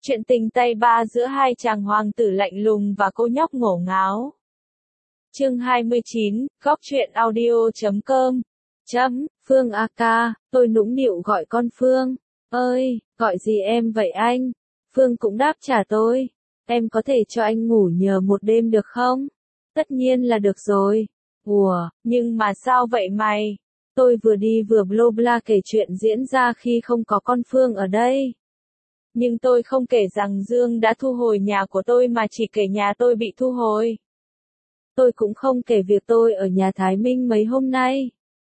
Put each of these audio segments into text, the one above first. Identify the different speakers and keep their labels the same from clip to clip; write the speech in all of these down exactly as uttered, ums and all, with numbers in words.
Speaker 1: Chuyện tình tay ba giữa hai chàng hoàng tử lạnh lùng và cô nhóc ngổ ngáo. Chương hai mươi chín, góc truyện audio chấm com. Chấm, Phương a ca, tôi nũng nịu gọi con Phương. Ơi, gọi gì em vậy anh? Phương cũng đáp trả tôi. Em có thể cho anh ngủ nhờ một đêm được không? Tất nhiên là được rồi. Ủa, nhưng mà sao vậy mày? Tôi vừa đi vừa bla bla kể chuyện diễn ra khi không có con Phương ở đây. Nhưng tôi không kể rằng Dương đã thu hồi nhà của tôi mà chỉ kể nhà tôi bị thu hồi. Tôi cũng không kể việc tôi ở nhà Thái Minh mấy hôm nay.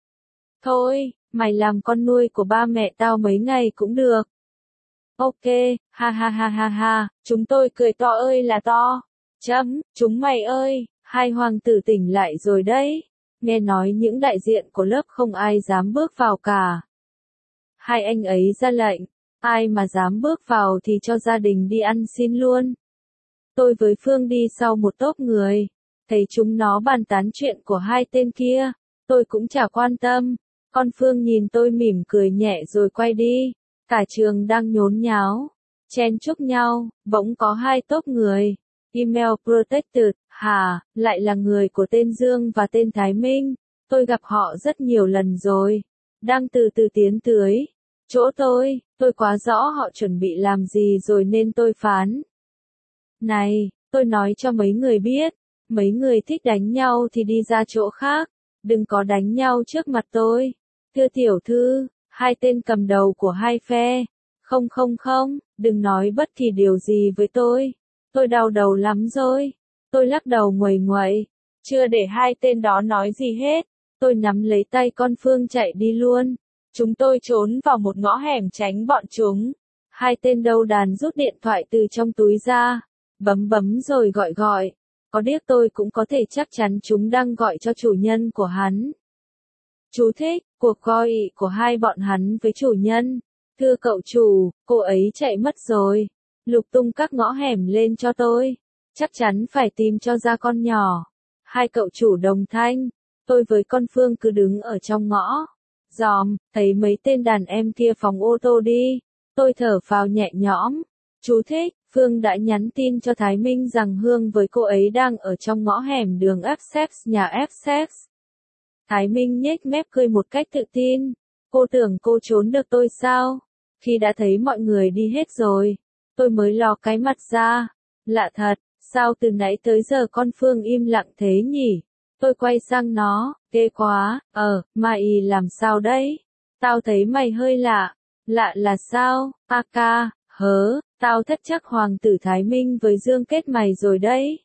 Speaker 1: Thôi, mày làm con nuôi của ba mẹ tao mấy ngày cũng được. Ok, ha ha ha ha ha, chúng tôi cười to ơi là to. Chấm, chúng mày ơi, hai hoàng tử tỉnh lại rồi đấy. Nghe nói những đại diện của lớp không ai dám bước vào cả. Hai anh ấy ra lệnh. Ai mà dám bước vào thì cho gia đình đi ăn xin luôn. Tôi với Phương đi sau một tốp người. Thấy chúng nó bàn tán chuyện của hai tên kia. Tôi cũng chả quan tâm. Con Phương nhìn tôi mỉm cười nhẹ rồi quay đi. Cả trường đang nhốn nháo. Chen chúc nhau. Bỗng có hai tốp người. Email Protected. Hả, lại là người của tên Dương và tên Thái Minh. Tôi gặp họ rất nhiều lần rồi. Đang từ từ tiến tới chỗ tôi, tôi quá rõ họ chuẩn bị làm gì rồi nên tôi phán. Này, tôi nói cho mấy người biết, mấy người thích đánh nhau thì đi ra chỗ khác, đừng có đánh nhau trước mặt tôi. Thưa tiểu thư, hai tên cầm đầu của hai phe, không không không, đừng nói bất kỳ điều gì với tôi, tôi đau đầu lắm rồi. Tôi lắc đầu nguầy nguậy, chưa để hai tên đó nói gì hết, tôi nắm lấy tay con Phương chạy đi luôn. Chúng tôi trốn vào một ngõ hẻm tránh bọn chúng. Hai tên đầu đàn rút điện thoại từ trong túi ra. Bấm bấm rồi gọi gọi. Có điếc tôi cũng có thể chắc chắn chúng đang gọi cho chủ nhân của hắn. Chú thích, cuộc gọi của hai bọn hắn với chủ nhân. Thưa cậu chủ, cô ấy chạy mất rồi. Lục tung các ngõ hẻm lên cho tôi. Chắc chắn phải tìm cho ra con nhỏ. Hai cậu chủ đồng thanh. Tôi với con Phương cứ đứng ở trong ngõ. Dòm, thấy mấy tên đàn em kia phóng ô tô đi. Tôi thở phào nhẹ nhõm. Chú thích, Phương đã nhắn tin cho Thái Minh rằng Hương với cô ấy đang ở trong ngõ hẻm đường Essex nhà Essex. Thái Minh nhếch mép cười một cách tự tin. Cô tưởng cô trốn được tôi sao? Khi đã thấy mọi người đi hết rồi, tôi mới lò cái mặt ra. Lạ thật, sao từ nãy tới giờ con Phương im lặng thế nhỉ? Tôi quay sang nó, ghê quá, ờ, mày làm sao đấy? Tao thấy mày hơi lạ. Lạ là sao? A ca, hớ, tao thất chắc hoàng tử Thái Minh với Dương kết mày rồi đấy.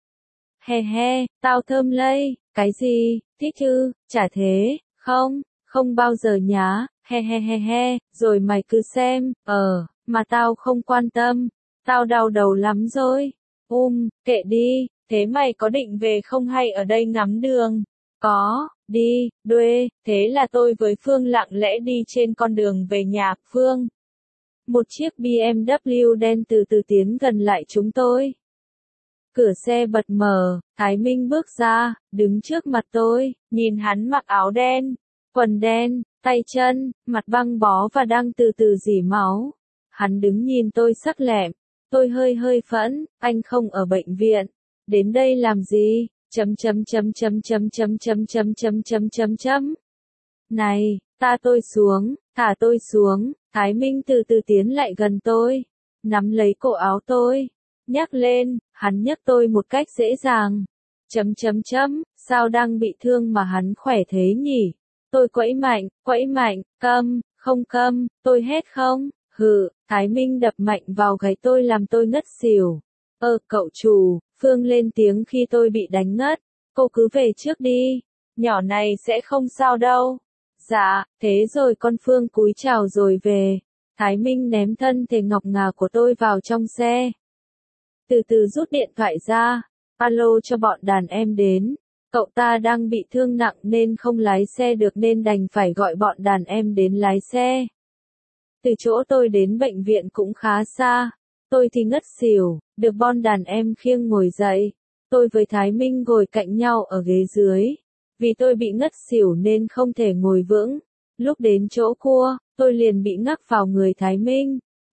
Speaker 1: He he, tao thơm lây, cái gì, thích chứ, chả thế, không, không bao giờ nhá, he he he he, rồi mày cứ xem, ờ, mà tao không quan tâm, tao đau đầu lắm rồi. Um, kệ đi. Thế mày có định về không hay ở đây ngắm đường? Có, đi, đuê, thế là tôi với Phương lặng lẽ đi trên con đường về nhà Phương. Một chiếc bê em vê đen từ từ tiến gần lại chúng tôi. Cửa xe bật mở, Thái Minh bước ra, đứng trước mặt tôi, nhìn hắn mặc áo đen, quần đen, tay chân, mặt băng bó và đang từ từ rỉ máu. Hắn đứng nhìn tôi sắc lẹm, tôi hơi hơi phẫn, anh không ở bệnh viện. Đến đây làm gì? Chấm chấm chấm chấm chấm chấm chấm chấm chấm chấm chấm chấm. Này, ta tôi xuống, thả tôi xuống. Thái Minh từ từ tiến lại gần tôi, nắm lấy cổ áo tôi, nhắc lên, hắn nhấc tôi một cách dễ dàng. Chấm chấm chấm, sao đang bị thương mà hắn khỏe thế nhỉ? Tôi quẫy mạnh, quẫy mạnh, câm, không câm, tôi hét không? Hừ, Thái Minh đập mạnh vào gáy tôi làm tôi ngất xỉu. Ơ, cậu chủ. Phương lên tiếng khi tôi bị đánh ngất. Cô cứ về trước đi. Nhỏ này sẽ không sao đâu. Dạ, thế rồi con Phương cúi chào rồi về. Thái Minh ném thân thể ngọc ngà của tôi vào trong xe. Từ từ rút điện thoại ra. Alo cho bọn đàn em đến. Cậu ta đang bị thương nặng nên không lái xe được nên đành phải gọi bọn đàn em đến lái xe. Từ chỗ tôi đến bệnh viện cũng khá xa. Tôi thì ngất xỉu, được bọn đàn em khiêng ngồi dậy. Tôi với Thái Minh ngồi cạnh nhau ở ghế dưới. Vì tôi bị ngất xỉu nên không thể ngồi vững. Lúc đến chỗ cua, tôi liền bị ngắc vào người Thái Minh.